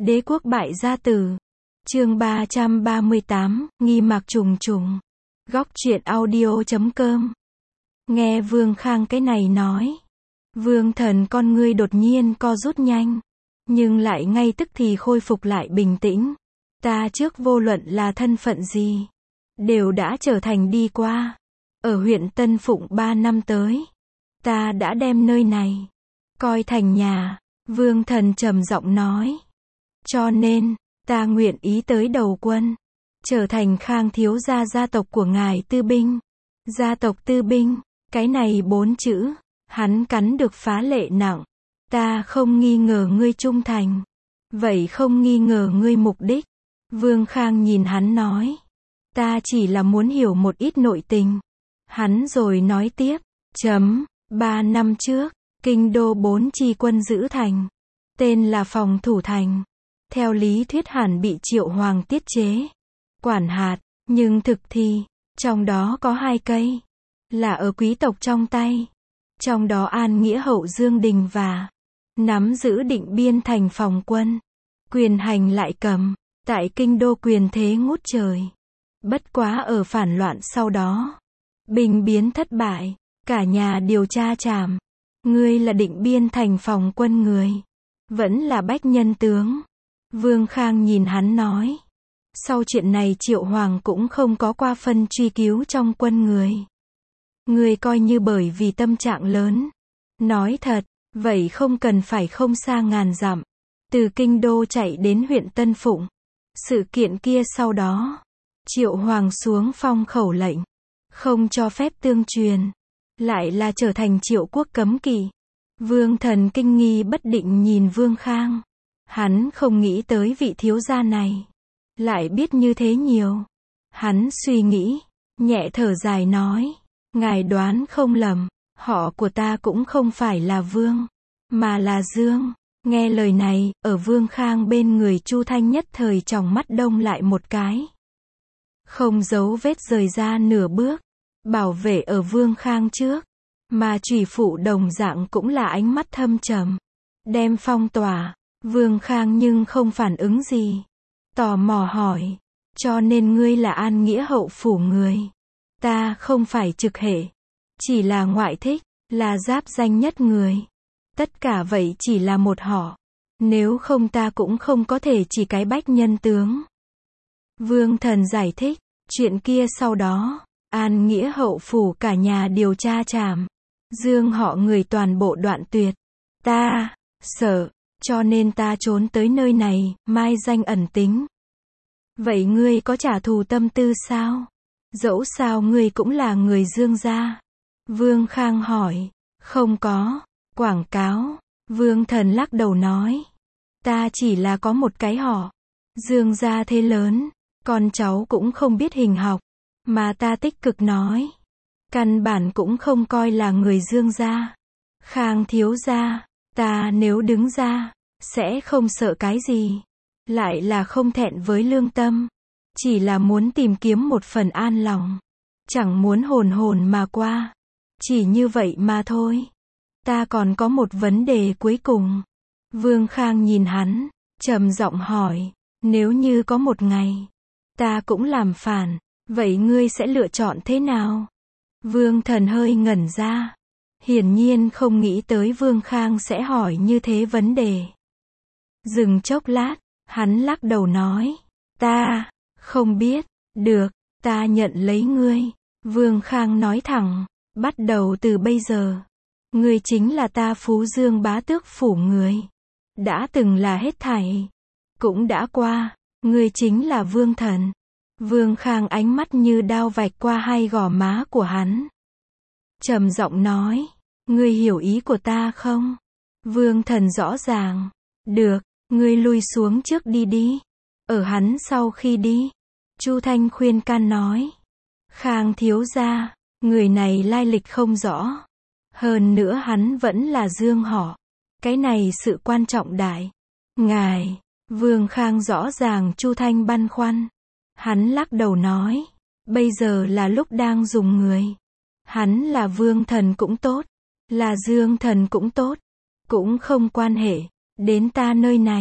Đế quốc bại gia tử. Chương 338, nghi mạc trùng trùng. Góc truyện audio.com. Nghe Vương Khang cái này nói, Vương Thần con ngươi đột nhiên co rút nhanh, nhưng lại ngay tức thì khôi phục lại bình tĩnh. Ta trước vô luận là thân phận gì, đều đã trở thành đi qua. Ở huyện Tân Phụng 3 năm tới, ta đã đem nơi này coi thành nhà. Vương Thần trầm giọng nói. Cho nên, ta nguyện ý tới đầu quân, trở thành Khang thiếu gia gia tộc của ngài Tư Binh. Gia tộc Tư Binh, cái này 4 chữ, hắn cắn được phá lệ nặng. Ta không nghi ngờ ngươi trung thành, vậy không nghi ngờ ngươi mục đích. Vương Khang nhìn hắn nói, ta chỉ là muốn hiểu một ít nội tình. Hắn rồi nói tiếp, 3 năm trước, kinh đô 4 chi quân giữ thành, tên là phòng thủ thành. Theo lý thuyết hẳn bị Triệu Hoàng tiết chế, quản hạt, nhưng thực thi, trong đó có 2 cây, là ở quý tộc trong tay. Trong đó An Nghĩa Hậu Dương Đình và nắm giữ Định Biên thành phòng quân, quyền hành lại cầm, tại kinh đô quyền thế ngút trời. Bất quá ở phản loạn sau đó, binh biến thất bại, cả nhà điều tra trảm. Ngươi là Định Biên thành phòng quân người, vẫn là bách nhân tướng. Vương Khang nhìn hắn nói, sau chuyện này Triệu Hoàng cũng không có qua phân truy cứu trong quân người. Ngươi coi như bởi vì tâm trạng lớn. Nói thật, vậy không cần phải không xa ngàn dặm, từ kinh đô chạy đến huyện Tân Phụng. Sự kiện kia sau đó, Triệu Hoàng xuống phong khẩu lệnh, không cho phép tương truyền, lại là trở thành Triệu quốc cấm kỵ. Vương Thần kinh nghi bất định nhìn Vương Khang. Hắn không nghĩ tới vị thiếu gia này lại biết như thế nhiều. Hắn suy nghĩ, nhẹ thở dài nói, ngài đoán không lầm, họ của ta cũng không phải là Vương, mà là Dương. Nghe lời này, ở Vương Khang bên người Chu Thanh nhất thời tròng mắt đông lại một cái, không giấu vết rời ra nửa bước, bảo vệ ở Vương Khang trước. Mà Trùy Phụ đồng dạng cũng là ánh mắt thâm trầm, đem phong tỏa. Vương Khang nhưng không phản ứng gì, tò mò hỏi, cho nên ngươi là An Nghĩa Hậu phủ người. Ta không phải trực hệ, chỉ là ngoại thích, là giáp danh nhất người. Tất cả vậy chỉ là một họ, nếu không ta cũng không có thể chỉ cái bách nhân tướng. Vương Thần giải thích, chuyện kia sau đó, An Nghĩa Hậu phủ cả nhà điều tra trảm, Dương họ người toàn bộ đoạn tuyệt. Ta sợ, cho nên ta trốn tới nơi này, mai danh ẩn tính. Vậy ngươi có trả thù tâm tư sao? Dẫu sao ngươi cũng là người Dương gia. Vương Khang hỏi. Không có. Quảng cáo. Vương Thần lắc đầu nói. Ta chỉ là có một cái họ. Dương gia thế lớn, con cháu cũng không biết hình học. Mà ta tích cực nói, căn bản cũng không coi là người Dương gia. Khang thiếu gia, ta nếu đứng ra, sẽ không sợ cái gì. Lại là không thẹn với lương tâm. Chỉ là muốn tìm kiếm một phần an lòng. Chẳng muốn hồn hồn mà qua. Chỉ như vậy mà thôi. Ta còn có một vấn đề cuối cùng. Vương Khang nhìn hắn, trầm giọng hỏi, nếu như có một ngày, ta cũng làm phản, vậy ngươi sẽ lựa chọn thế nào? Vương Thần hơi ngẩn ra. Hiển nhiên không nghĩ tới Vương Khang sẽ hỏi như thế vấn đề. Dừng chốc lát, hắn lắc đầu nói, ta không biết. Được, ta nhận lấy ngươi. Vương Khang nói thẳng, bắt đầu từ bây giờ, ngươi chính là ta Phú Dương bá tước phủ người. Đã từng là hết thảy, cũng đã qua, ngươi chính là Vương Thần. Vương Khang ánh mắt như đao vạch qua hai gò má của hắn, trầm giọng nói, ngươi hiểu ý của ta không? Vương Thần rõ ràng. Được, ngươi lui xuống trước đi. Ở hắn sau khi đi, Chu Thanh khuyên can nói, Khang thiếu gia, người này lai lịch không rõ. Hơn nữa hắn vẫn là Dương họ. Cái này sự quan trọng đại. Ngài, Vương Khang rõ ràng Chu Thanh băn khoăn. Hắn lắc đầu nói, bây giờ là lúc đang dùng người. Hắn là Vương Thần cũng tốt, là Dương Thần cũng tốt, cũng không quan hệ đến ta nơi này.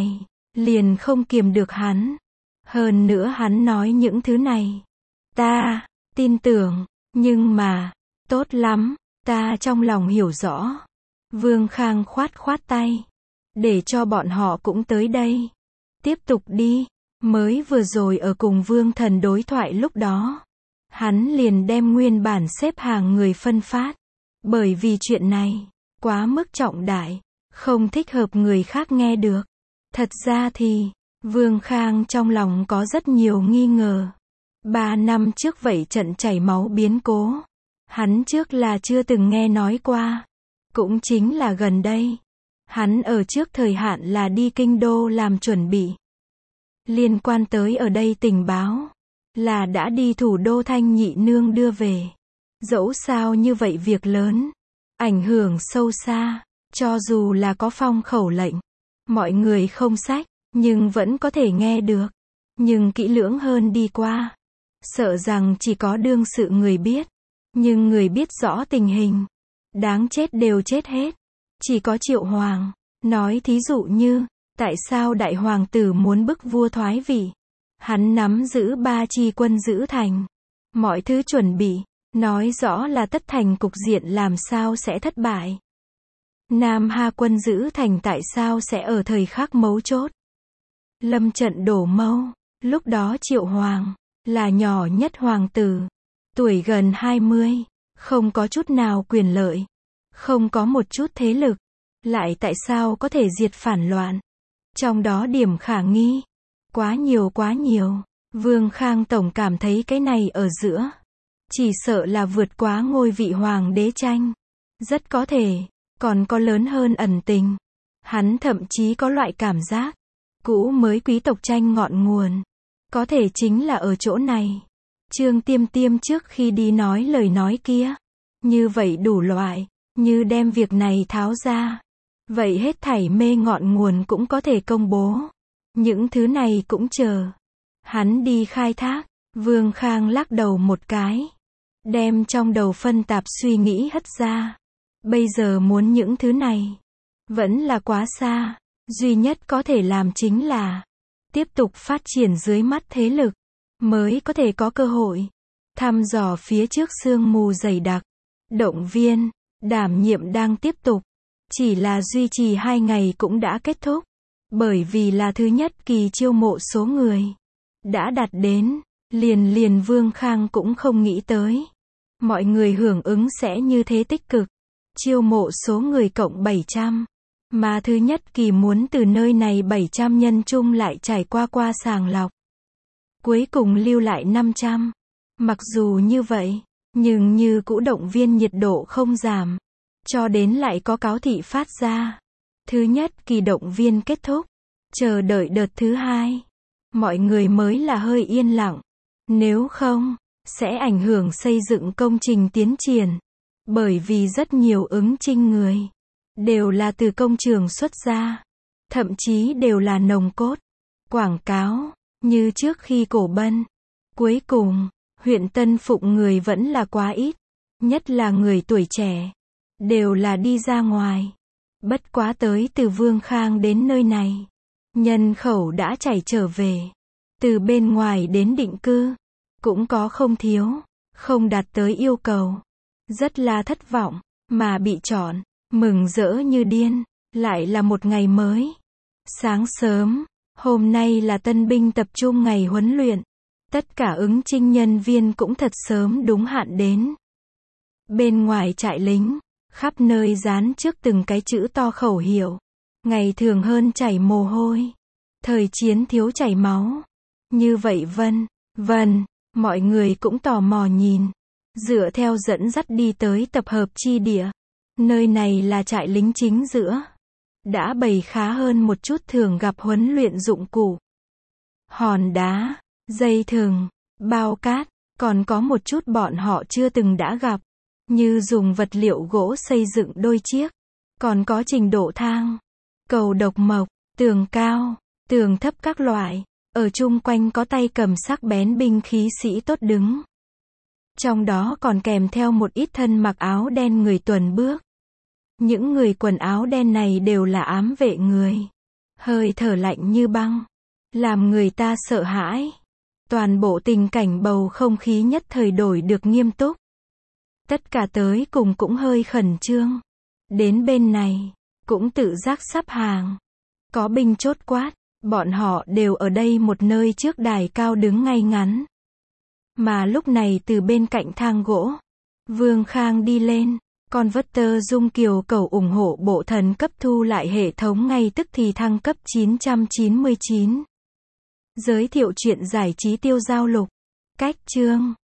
liền không kiềm được hắn. Hơn nữa hắn nói những thứ này. Ta tin tưởng, nhưng mà, tốt lắm, ta trong lòng hiểu rõ. Vương Khang khoát khoát tay. Để cho bọn họ cũng tới đây. Tiếp tục đi. Mới vừa rồi ở cùng Vương Thần đối thoại lúc đó. Hắn liền đem nguyên bản xếp hàng người phân phát. Bởi vì chuyện này, quá mức trọng đại, không thích hợp người khác nghe được. Thật ra thì, Vương Khang trong lòng có rất nhiều nghi ngờ. 3 năm trước vậy trận chảy máu biến cố. Hắn trước là chưa từng nghe nói qua. Cũng chính là gần đây. Hắn ở trước thời hạn là đi kinh đô làm chuẩn bị. Liên quan tới ở đây tình báo. Là đã đi thủ đô Thanh Nhị Nương đưa về. Dẫu sao như vậy việc lớn. Ảnh hưởng sâu xa. Cho dù là có phong khẩu lệnh. Mọi người không sách. Nhưng vẫn có thể nghe được. Nhưng kỹ lưỡng hơn đi qua. Sợ rằng chỉ có đương sự người biết. Nhưng người biết rõ tình hình. Đáng chết đều chết hết. Chỉ có Triệu Hoàng. Nói thí dụ như. Tại sao đại hoàng tử muốn bức vua thoái vị. Hắn nắm giữ 3 chi quân giữ thành. Mọi thứ chuẩn bị. Nói rõ là tất thành cục diện làm sao sẽ thất bại. Nam Ha quân giữ thành tại sao sẽ ở thời khắc mấu chốt. Lâm trận đổ mâu. Lúc đó Triệu Hoàng. Là nhỏ nhất hoàng tử. Tuổi gần 20. Không có chút nào quyền lợi. Không có một chút thế lực. Lại tại sao có thể diệt phản loạn. Trong đó điểm khả nghi. Quá nhiều quá nhiều. Vương Khang tổng cảm thấy cái này ở giữa. Chỉ sợ là vượt quá ngôi vị hoàng đế tranh. Rất có thể. Còn có lớn hơn ẩn tình. Hắn thậm chí có loại cảm giác. Cũ mới quý tộc tranh ngọn nguồn. Có thể chính là ở chỗ này. Trương Tiêm Tiêm trước khi đi nói lời nói kia. Như vậy đủ loại. Như đem việc này tháo ra. Vậy hết thảy mê ngọn nguồn cũng có thể công bố. Những thứ này cũng chờ. Hắn đi khai thác. Vương Khang lắc đầu một cái. Đem trong đầu phân tạp suy nghĩ hất ra. Bây giờ muốn những thứ này. Vẫn là quá xa. Duy nhất có thể làm chính là. Tiếp tục phát triển dưới mắt thế lực. Mới có thể có cơ hội. Thăm dò phía trước sương mù dày đặc. Động viên. Đảm nhiệm đang tiếp tục. Chỉ là duy trì 2 ngày cũng đã kết thúc. Bởi vì là thứ nhất kỳ chiêu mộ số người. Đã đạt đến. Liền Vương Khang cũng không nghĩ tới. Mọi người hưởng ứng sẽ như thế tích cực. Chiêu mộ số người cộng 700. Mà thứ nhất kỳ muốn từ nơi này 700 nhân chung lại trải qua sàng lọc. Cuối cùng lưu lại 500. Mặc dù như vậy, nhưng như cũ động viên nhiệt độ không giảm. Cho đến lại có cáo thị phát ra. Thứ nhất kỳ động viên kết thúc. Chờ đợi đợt thứ 2. Mọi người mới là hơi yên lặng. Nếu không, sẽ ảnh hưởng xây dựng công trình tiến triển. Bởi vì rất nhiều ứng chinh người. Đều là từ công trường xuất ra. Thậm chí đều là nòng cốt. Quảng cáo. Như trước khi Cổ Bân. Cuối cùng, huyện Tân Phụng người vẫn là quá ít. Nhất là người tuổi trẻ. Đều là đi ra ngoài. Bất quá tới từ Vương Khang đến nơi này. Nhân khẩu đã chảy trở về. Từ bên ngoài đến định cư. Cũng có không thiếu. Không đạt tới yêu cầu. Rất là thất vọng. Mà bị chọn. Mừng rỡ như điên. Lại là một ngày mới. Sáng sớm. Hôm nay là tân binh tập trung ngày huấn luyện. Tất cả ứng chinh nhân viên cũng thật sớm đúng hạn đến. Bên ngoài trại lính. Khắp nơi dán trước từng cái chữ to khẩu hiệu. Ngày thường hơn chảy mồ hôi. Thời chiến thiếu chảy máu. Như vậy vân, mọi người cũng tò mò nhìn. Dựa theo dẫn dắt đi tới tập hợp chi địa. Nơi này là trại lính chính giữa. Đã bày khá hơn một chút thường gặp huấn luyện dụng cụ. Hòn đá, dây thừng, bao cát, còn có một chút bọn họ chưa từng đã gặp. Như dùng vật liệu gỗ xây dựng đôi chiếc. Còn có trình độ thang, cầu độc mộc, tường cao, tường thấp các loại. Ở chung quanh có tay cầm sắc bén binh khí sĩ tốt đứng. Trong đó còn kèm theo một ít thân mặc áo đen người tuần bước. Những người quần áo đen này đều là ám vệ người. hơi thở lạnh như băng, làm người ta sợ hãi. Toàn bộ tình cảnh bầu không khí nhất thời đổi được nghiêm túc. Tất cả tới cùng cũng hơi khẩn trương. Đến bên này, cũng tự giác sắp hàng. Có binh chốt quát, bọn họ đều ở đây một nơi trước đài cao đứng ngay ngắn. Mà lúc này từ bên cạnh thang gỗ, Vương Khang đi lên, Converter Dung Kiều cầu ủng hộ bộ thần cấp thu lại hệ thống ngay tức thì thăng cấp 999. Giới thiệu truyện giải trí tiêu giao lục. Cách chương